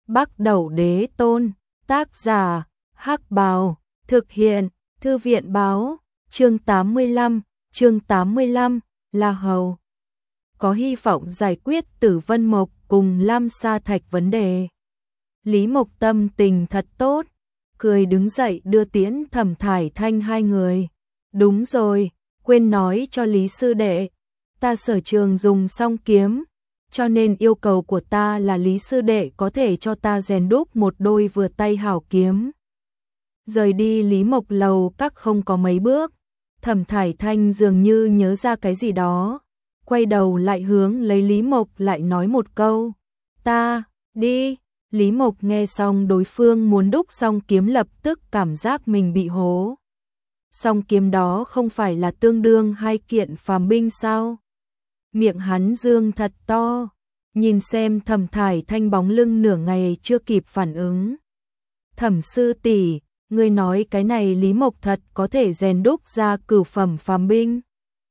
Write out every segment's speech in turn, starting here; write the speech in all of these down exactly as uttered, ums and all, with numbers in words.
Bắc Đẩu Đế Tôn, tác giả, Hắc Bào, thực hiện, Thư viện báo, chương tám mươi lăm, chương tám mươi lăm, La Hầu. Có hy vọng giải quyết Tử Vân Mộc cùng Lam Sa Thạch vấn đề. Lý Mộc tâm tình thật tốt, cười đứng dậy đưa tiễn Thẩm Thải Thanh hai người. Đúng rồi, quên nói cho Lý sư đệ, ta sở trường dùng song kiếm, cho nên yêu cầu của ta là Lý sư đệ có thể cho ta rèn đúc một đôi vừa tay hảo kiếm. Rời đi Lý Mộc lầu các không có mấy bước, Thẩm Thải Thanh dường như nhớ ra cái gì đó, quay đầu lại hướng lấy Lý Mộc lại nói một câu, ta, đi. Lý Mộc nghe xong đối phương muốn đúc song kiếm lập tức cảm giác mình bị hố. Song kiếm đó không phải là tương đương hai kiện phàm binh sao? Miệng hắn dương thật to, nhìn xem Thẩm Thải Thanh bóng lưng nửa ngày chưa kịp phản ứng. Thẩm sư tỷ, ngươi nói cái này Lý Mộc thật có thể rèn đúc ra cửu phẩm phàm binh.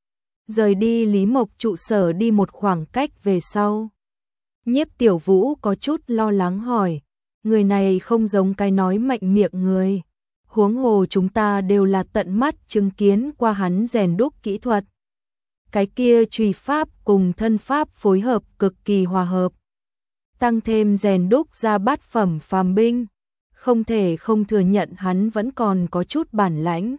Rời đi Lý Mộc trụ sở đi một khoảng cách về sau, Nhiếp Tiểu Vũ có chút lo lắng hỏi, người này không giống cái nói mạnh miệng người, huống hồ chúng ta đều là tận mắt chứng kiến qua hắn rèn đúc kỹ thuật. Cái kia chùy pháp cùng thân pháp phối hợp cực kỳ hòa hợp, tăng thêm rèn đúc ra bát phẩm phàm binh, không thể không thừa nhận hắn vẫn còn có chút bản lãnh.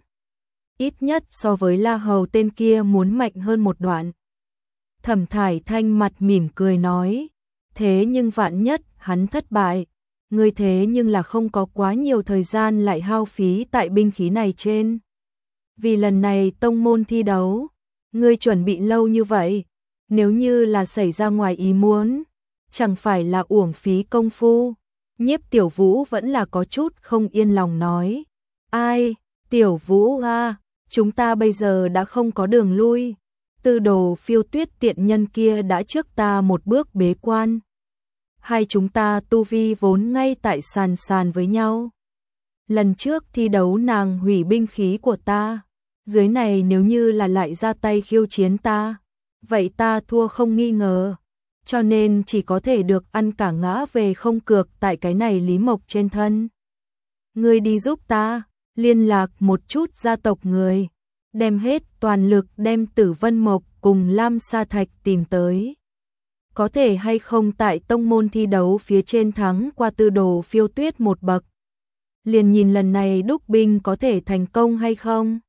Ít nhất so với La Hầu tên kia muốn mạnh hơn một đoạn. Thẩm Thải Thanh mặt mỉm cười nói, thế nhưng vạn nhất hắn thất bại, ngươi thế nhưng là không có quá nhiều thời gian lại hao phí tại binh khí này trên. Vì lần này tông môn thi đấu, ngươi chuẩn bị lâu như vậy, nếu như là xảy ra ngoài ý muốn, chẳng phải là uổng phí công phu. Nhiếp Tiểu Vũ vẫn là có chút không yên lòng nói, ai, Tiểu Vũ à, chúng ta bây giờ đã không có đường lui, Tư Đồ Phiêu Tuyết tiện nhân kia đã trước ta một bước bế quan. Hai chúng ta tu vi vốn ngay tại sàn sàn với nhau. Lần trước thi đấu nàng hủy binh khí của ta, dưới này nếu như là lại ra tay khiêu chiến ta, vậy ta thua không nghi ngờ, cho nên chỉ có thể được ăn cả ngã về không cược tại cái này Lý Mộc trên thân. Ngươi đi giúp ta, liên lạc một chút gia tộc người, đem hết toàn lực đem Tử Vân Mộc cùng Lam Sa Thạch tìm tới. Có thể hay không tại tông môn thi đấu phía trên thắng qua Tư Đồ Phiêu Tuyết một bậc. Liền nhìn lần này đúc binh có thể thành công hay không.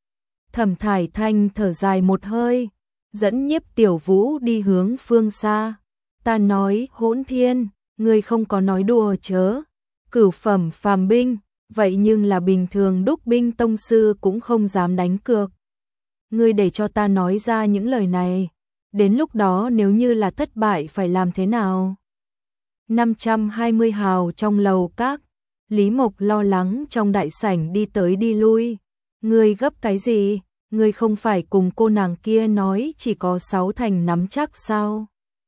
Thẩm Thải Thanh thở dài một hơi, dẫn Nhiếp Tiểu Vũ đi hướng phương xa. Ta nói Hỗn Thiên, ngươi không có nói đùa chớ. Cửu phẩm phàm binh, vậy nhưng là bình thường đúc binh tông sư cũng không dám đánh cược. Ngươi để cho ta nói ra những lời này, đến lúc đó nếu như là thất bại phải làm thế nào? năm trăm hai mươi hào trong lầu các, Lý Mộc lo lắng trong đại sảnh đi tới đi lui. Ngươi gấp cái gì? Ngươi không phải cùng cô nàng kia nói chỉ có sáu thành nắm chắc sao?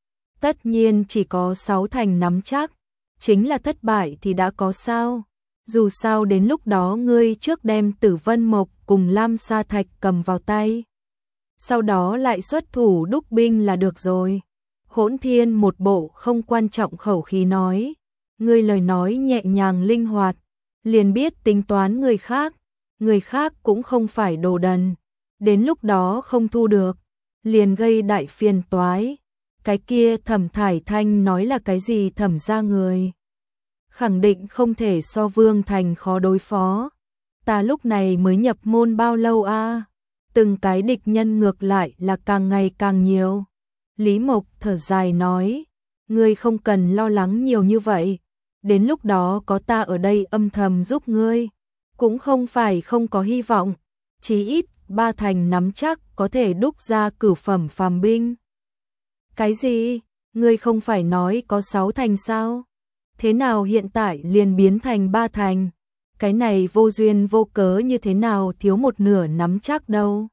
Tất nhiên chỉ có sáu thành nắm chắc, chính là thất bại thì đã có sao? Dù sao đến lúc đó ngươi trước đem Tử Vân Mộc cùng Lam Sa Thạch cầm vào tay, sau đó lại xuất thủ đúc binh là được rồi. Hỗn Thiên một bộ không quan trọng khẩu khí nói, ngươi lời nói nhẹ nhàng linh hoạt, liền biết tính toán người khác, người khác cũng không phải đồ đần, đến lúc đó không thu được, liền gây đại phiền toái. Cái kia Thẩm Thải Thanh nói là cái gì thẩm ra người? Khẳng định không thể so Vương Thành khó đối phó. Ta lúc này mới nhập môn bao lâu a? À? Từng cái địch nhân ngược lại là càng ngày càng nhiều. Lý Mộc thở dài nói, ngươi không cần lo lắng nhiều như vậy, đến lúc đó có ta ở đây âm thầm giúp ngươi, cũng không phải không có hy vọng, chí ít ba thành nắm chắc có thể đúc ra cửu phẩm phàm binh. Cái gì? Ngươi không phải nói có sáu thành sao? Thế nào hiện tại liền biến thành ba thành? Cái này vô duyên vô cớ như thế nào thiếu một nửa nắm chắc đâu?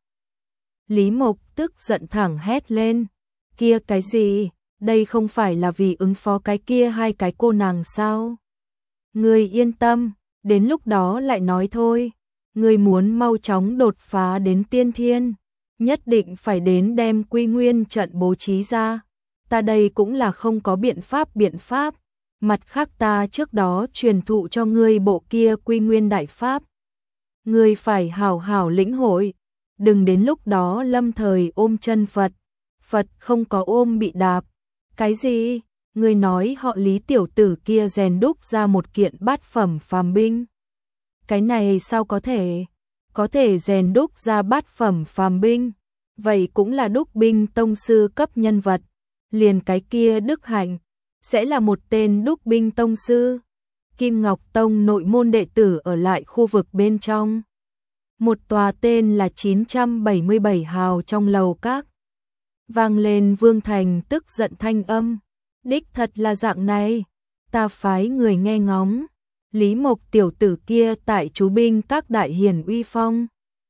Lý Mộc tức giận thẳng hét lên, kia cái gì? Đây không phải là vì ứng phó cái kia hai cái cô nàng sao? Ngươi yên tâm, đến lúc đó lại nói thôi. Ngươi muốn mau chóng đột phá đến tiên thiên, nhất định phải đến đem Quy Nguyên trận bố trí ra. Ta đây cũng là không có biện pháp biện pháp, Mặt khác ta trước đó truyền thụ cho ngươi bộ kia Quy Nguyên Đại Pháp. Ngươi phải hảo hảo lĩnh hội, đừng đến lúc đó lâm thời ôm chân Phật, Phật không có ôm bị đạp. Cái gì? Ngươi nói họ Lý tiểu tử kia rèn đúc ra một kiện bát phẩm phàm binh. Cái này sao có thể? Có thể rèn đúc ra bát phẩm phàm binh, vậy cũng là đúc binh tông sư cấp nhân vật. Liền cái kia Đức Hạnh sẽ là một tên đúc binh tông sư. Kim Ngọc Tông nội môn đệ tử ở lại khu vực bên trong. Một tòa tên là chín trăm bảy mươi bảy hào trong lầu các. Vang lên Vương Thành tức giận thanh âm. Đích thật là dạng này, ta phái người nghe ngóng. Lý Mộc tiểu tử kia tại chú binh các đại hiển uy phong.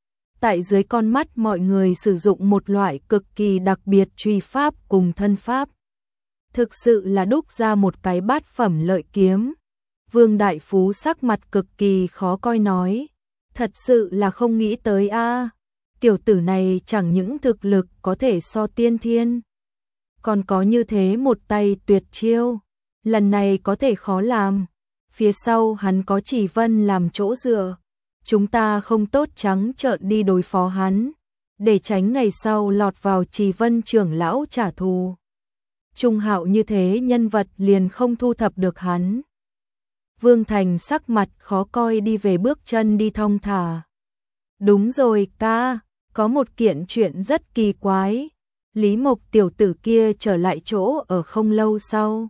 Tại dưới con mắt mọi người sử dụng một loại cực kỳ đặc biệt truy pháp cùng thân pháp. Thực sự là đúc ra một cái bát phẩm lợi kiếm. Vương Đại Phú sắc mặt cực kỳ khó coi nói. Thật sự là không nghĩ tới a, tiểu tử này chẳng những thực lực có thể so tiên thiên, còn có như thế một tay tuyệt chiêu. Lần này có thể khó làm. Phía sau hắn có Chỉ Vân làm chỗ dựa. Chúng ta không tốt trắng trợn đi đối phó hắn, để tránh ngày sau lọt vào Chỉ Vân trưởng lão trả thù. Trung Hạo như thế nhân vật liền không thu thập được hắn. Vương Thành sắc mặt khó coi đi về bước chân đi thong thả. Đúng rồi ca, có một kiện chuyện rất kỳ quái. Lý Mộc tiểu tử kia trở lại chỗ ở không lâu sau.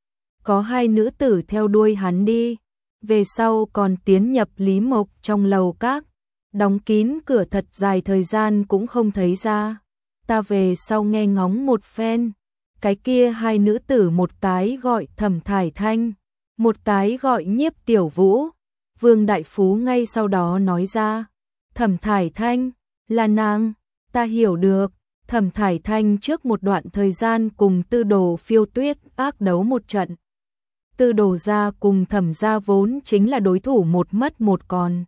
Có hai nữ tử theo đuôi hắn đi. Về sau còn tiến nhập Lý Mộc trong lầu các. Đóng kín cửa thật dài thời gian cũng không thấy ra. Ta về sau nghe ngóng một phen. Cái kia hai nữ tử một cái gọi Thẩm Thải Thanh, một cái gọi Nhiếp Tiểu Vũ. Vương Đại Phú ngay sau đó nói ra. Thẩm Thải Thanh, là nàng, ta hiểu được. Thẩm Thải Thanh trước một đoạn thời gian cùng Tư Đồ Phiêu Tuyết ác đấu một trận. Tư Đồ gia cùng Thẩm gia vốn chính là đối thủ một mất một còn.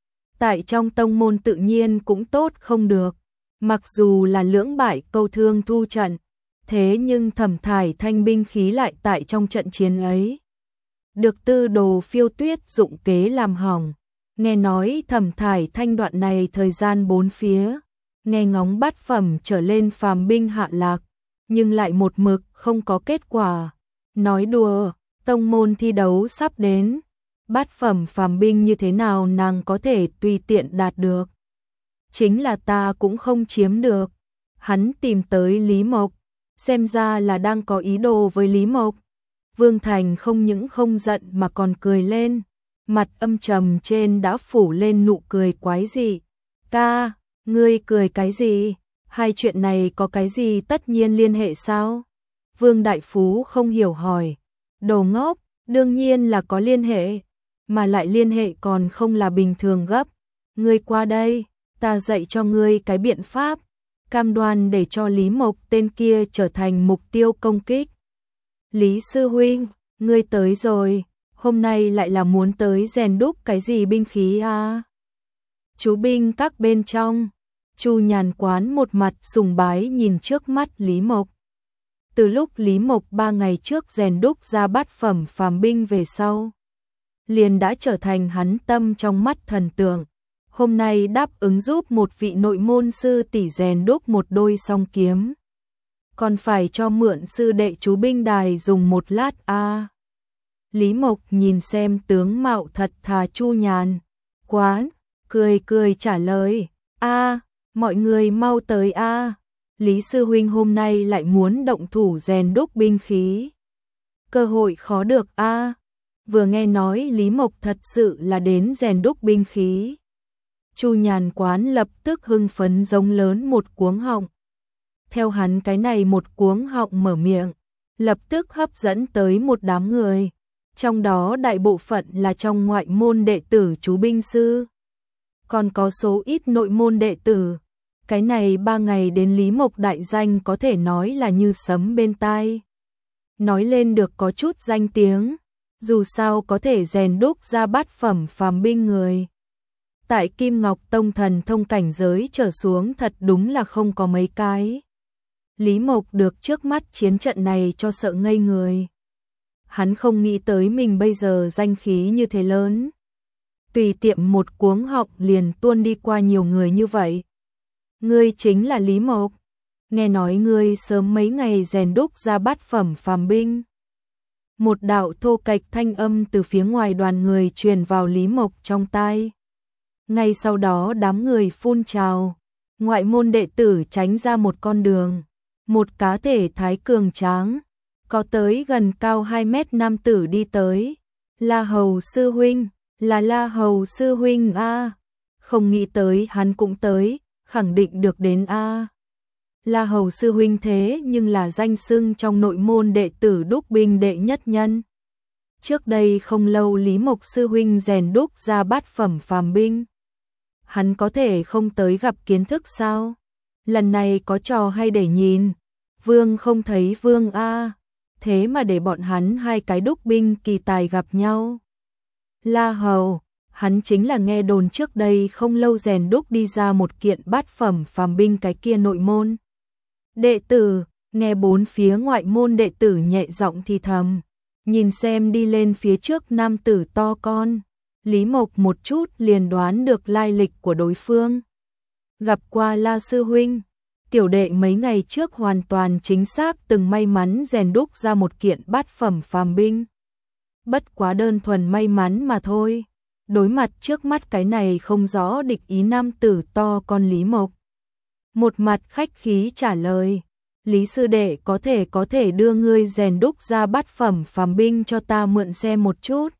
Tại trong tông môn tự nhiên cũng tốt không được. Mặc dù là lưỡng bại câu thương thu trận, thế nhưng Thẩm Thải Thanh binh khí lại tại trong trận chiến ấy được Tư Đồ Phiêu Tuyết dụng kế làm hỏng. Nghe nói Thẩm Thải Thanh đoạn này thời gian bốn phía, nghe ngóng bát phẩm trở lên phàm binh hạ lạc, nhưng lại một mực không có kết quả. Nói đùa, tông môn thi đấu sắp đến, bát phẩm phàm binh như thế nào nàng có thể tùy tiện đạt được. Chính là ta cũng không chiếm được. Hắn tìm tới Lý Mộc, xem ra là đang có ý đồ với Lý Mộc. Vương Thành không những không giận mà còn cười lên, mặt âm trầm trên đã phủ lên nụ cười quái dị. Ca, ngươi cười cái gì? Hai chuyện này có cái gì tất nhiên liên hệ sao? Vương Đại Phú không hiểu hỏi. Đồ ngốc, đương nhiên là có liên hệ, mà lại liên hệ còn không là bình thường gấp. Ngươi qua đây, ta dạy cho ngươi cái biện pháp, cam đoan để cho Lý Mộc tên kia trở thành mục tiêu công kích. Lý sư huynh, ngươi tới rồi, hôm nay lại là muốn tới rèn đúc cái gì binh khí à? Chú binh các bên trong, Chu Nhàn Quán một mặt sùng bái nhìn trước mắt Lý Mộc. Từ lúc Lý Mộc ba ngày trước rèn đúc ra bát phẩm phàm binh về sau, liền đã trở thành hắn tâm trong mắt thần tượng. Hôm nay đáp ứng giúp một vị nội môn sư tỷ rèn đúc một đôi song kiếm, còn phải cho mượn sư đệ chú binh đài dùng một lát a. À. Lý Mộc nhìn xem tướng mạo thật thà Chu Nhàn Quán, cười cười trả lời, a, à, mọi người mau tới a. À. Lý sư huynh hôm nay lại muốn động thủ rèn đúc binh khí, cơ hội khó được a. À. Vừa nghe nói Lý Mộc thật sự là đến rèn đúc binh khí, Chu Nhàn Quán lập tức hưng phấn giống lớn một cuống họng. Theo hắn cái này một cuống họng mở miệng, lập tức hấp dẫn tới một đám người, trong đó đại bộ phận là trong ngoại môn đệ tử chú binh sư, còn có số ít nội môn đệ tử. Cái này ba ngày đến Lý Mộc đại danh có thể nói là như sấm bên tai. Nói lên được có chút danh tiếng, dù sao có thể rèn đúc ra bát phẩm phàm binh người. Tại Kim Ngọc Tông thần thông cảnh giới trở xuống thật đúng là không có mấy cái. Lý Mộc được trước mắt chiến trận này cho sợ ngây người. hắn không nghĩ tới mình bây giờ danh khí như thế lớn. Tùy tiệm một cuống họng liền tuôn đi qua nhiều người như vậy. Ngươi chính là Lý Mộc. Nghe nói ngươi sớm mấy ngày rèn đúc ra bát phẩm phàm binh. Một đạo thô kệch thanh âm từ phía ngoài đoàn người truyền vào Lý Mộc trong tai. Ngay sau đó đám người phun trào, ngoại môn đệ tử tránh ra một con đường, một cá thể thái cường tráng, có tới gần cao hai mét nam tử đi tới. La Hầu sư huynh, là La Hầu sư huynh a. Không nghĩ tới hắn cũng tới, khẳng định được đến a. La Hầu sư huynh thế nhưng là danh xưng trong nội môn đệ tử đúc binh đệ nhất nhân. Trước đây không lâu Lý Mộc sư huynh rèn đúc ra bát phẩm phàm binh. Hắn có thể không tới gặp kiến thức sao? Lần này có trò hay để nhìn. Vương không thấy vương a, thế mà để bọn hắn hai cái đúc binh kỳ tài gặp nhau. La Hầu, hắn chính là nghe đồn trước đây không lâu rèn đúc đi ra một kiện bát phẩm phàm binh cái kia nội môn. Đệ tử, nghe bốn phía ngoại môn đệ tử nhẹ giọng thì thầm, nhìn xem đi lên phía trước nam tử to con. Lý Mộc một chút liền đoán được lai lịch của đối phương. Gặp qua La sư huynh, tiểu đệ mấy ngày trước hoàn toàn chính xác từng may mắn rèn đúc ra một kiện bát phẩm phàm binh. Bất quá đơn thuần may mắn mà thôi. Đối mặt trước mắt cái này không rõ địch ý nam tử to con Lý Mộc. Một mặt khách khí trả lời, Lý sư đệ có thể có thể đưa ngươi rèn đúc ra bát phẩm phàm binh cho ta mượn xem một chút.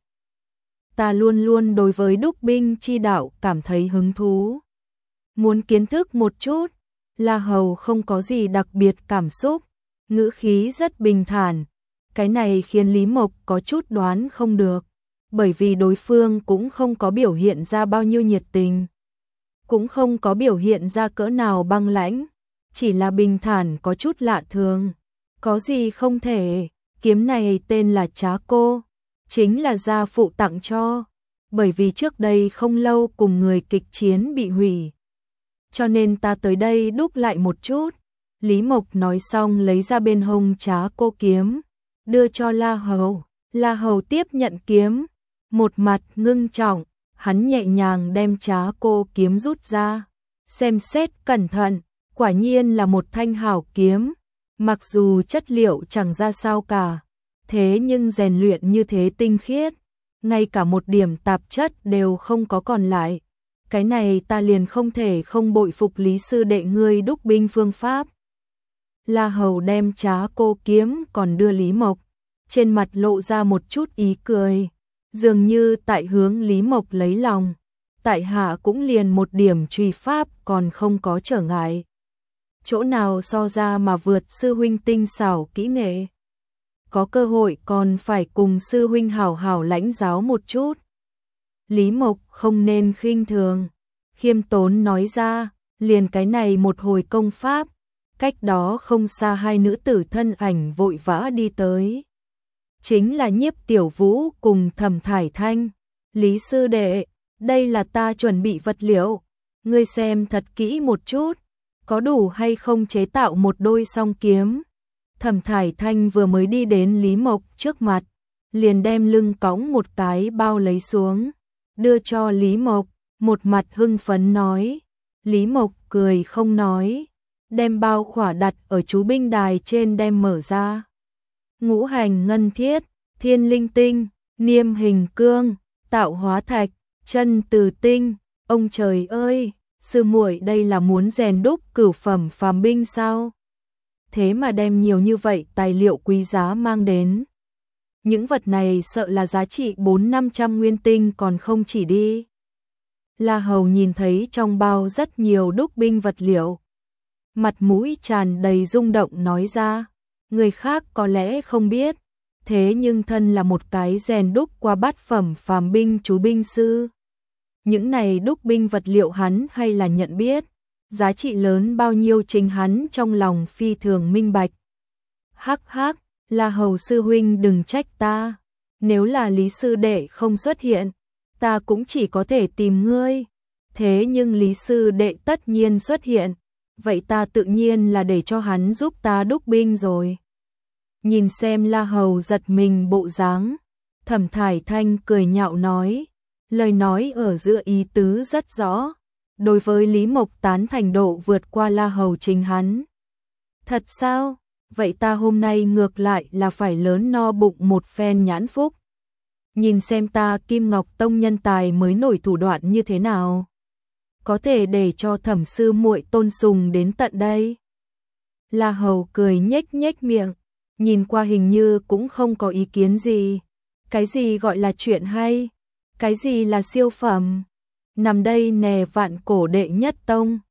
Ta luôn luôn đối với đúc binh chi đạo cảm thấy hứng thú. Muốn kiến thức một chút. La Hầu không có gì đặc biệt cảm xúc, ngữ khí rất bình thản. Cái này khiến Lý Mộc có chút đoán không được, bởi vì đối phương cũng không có biểu hiện ra bao nhiêu nhiệt tình, cũng không có biểu hiện ra cỡ nào băng lãnh, chỉ là bình thản có chút lạ thường. Có gì không thể, kiếm này tên là Trá Cô, chính là gia phụ tặng cho, bởi vì trước đây không lâu cùng người kịch chiến bị hủy. Cho nên ta tới đây đúc lại một chút. Lý Mộc nói xong lấy ra bên hông Trá Cô kiếm, đưa cho La Hầu. La Hầu tiếp nhận kiếm, một mặt ngưng trọng, hắn nhẹ nhàng đem Trá Cô kiếm rút ra, xem xét cẩn thận, quả nhiên là một thanh hảo kiếm, mặc dù chất liệu chẳng ra sao cả, thế nhưng rèn luyện như thế tinh khiết, ngay cả một điểm tạp chất đều không có còn lại. Cái này ta liền không thể không bội phục Lý sư đệ ngươi đúc binh phương pháp. La Hầu đem Trá Cô kiếm còn đưa Lý Mộc, trên mặt lộ ra một chút ý cười, dường như tại hướng Lý Mộc lấy lòng. Tại hạ cũng liền một điểm truy pháp còn không có trở ngại. Chỗ nào so ra mà vượt sư huynh tinh xảo kỹ nghệ. Có cơ hội còn phải cùng sư huynh hảo hảo lãnh giáo một chút. Lý Mộc không nên khinh thường, khiêm tốn nói ra, liền cái này một hồi công pháp, cách đó không xa hai nữ tử thân ảnh vội vã đi tới. Chính là Nhiếp Tiểu Vũ cùng Thẩm Thải Thanh. Lý sư đệ, đây là ta chuẩn bị vật liệu, ngươi xem thật kỹ một chút, có đủ hay không chế tạo một đôi song kiếm. Thẩm Thải Thanh vừa mới đi đến Lý Mộc trước mặt, liền đem lưng cõng một cái bao lấy xuống, đưa cho Lý Mộc, một mặt hưng phấn nói. Lý Mộc cười không nói, đem bao khỏa đặt ở chú binh đài trên đem mở ra. Ngũ hành ngân thiết, thiên linh tinh, niêm hình cương, tạo hóa thạch, chân từ tinh. Ông trời ơi, sư muội đây là muốn rèn đúc cửu phẩm phàm binh sao? Thế mà đem nhiều như vậy tài liệu quý giá mang đến. Những vật này sợ là giá trị bốn năm trăm nguyên tinh còn không chỉ đi. La Hầu nhìn thấy trong bao rất nhiều đúc binh vật liệu, mặt mũi tràn đầy rung động nói ra, người khác có lẽ không biết, thế nhưng thân là một cái rèn đúc qua bát phẩm phàm binh chú binh sư. Những này đúc binh vật liệu hắn hay là nhận biết, giá trị lớn bao nhiêu chính hắn trong lòng phi thường minh bạch. Hắc hắc, La Hầu sư huynh đừng trách ta, nếu là Lý sư đệ không xuất hiện, ta cũng chỉ có thể tìm ngươi, thế nhưng Lý sư đệ tất nhiên xuất hiện, vậy ta tự nhiên là để cho hắn giúp ta đúc binh rồi. Nhìn xem La Hầu giật mình bộ dáng, Thẩm Thải Thanh cười nhạo nói, lời nói ở giữa ý tứ rất rõ, đối với Lý Mộc tán thành độ vượt qua La Hầu chính hắn. Thật sao? Vậy ta hôm nay ngược lại là phải lớn no bụng một phen nhãn phúc. Nhìn xem ta Kim Ngọc Tông nhân tài mới nổi thủ đoạn như thế nào. Có thể để cho Thẩm sư muội tôn sùng đến tận đây. La Hầu cười nhếch nhếch miệng, nhìn qua hình như cũng không có ý kiến gì. Cái gì gọi là chuyện hay? Cái gì là siêu phẩm? Nằm đây nè vạn cổ đệ nhất tông.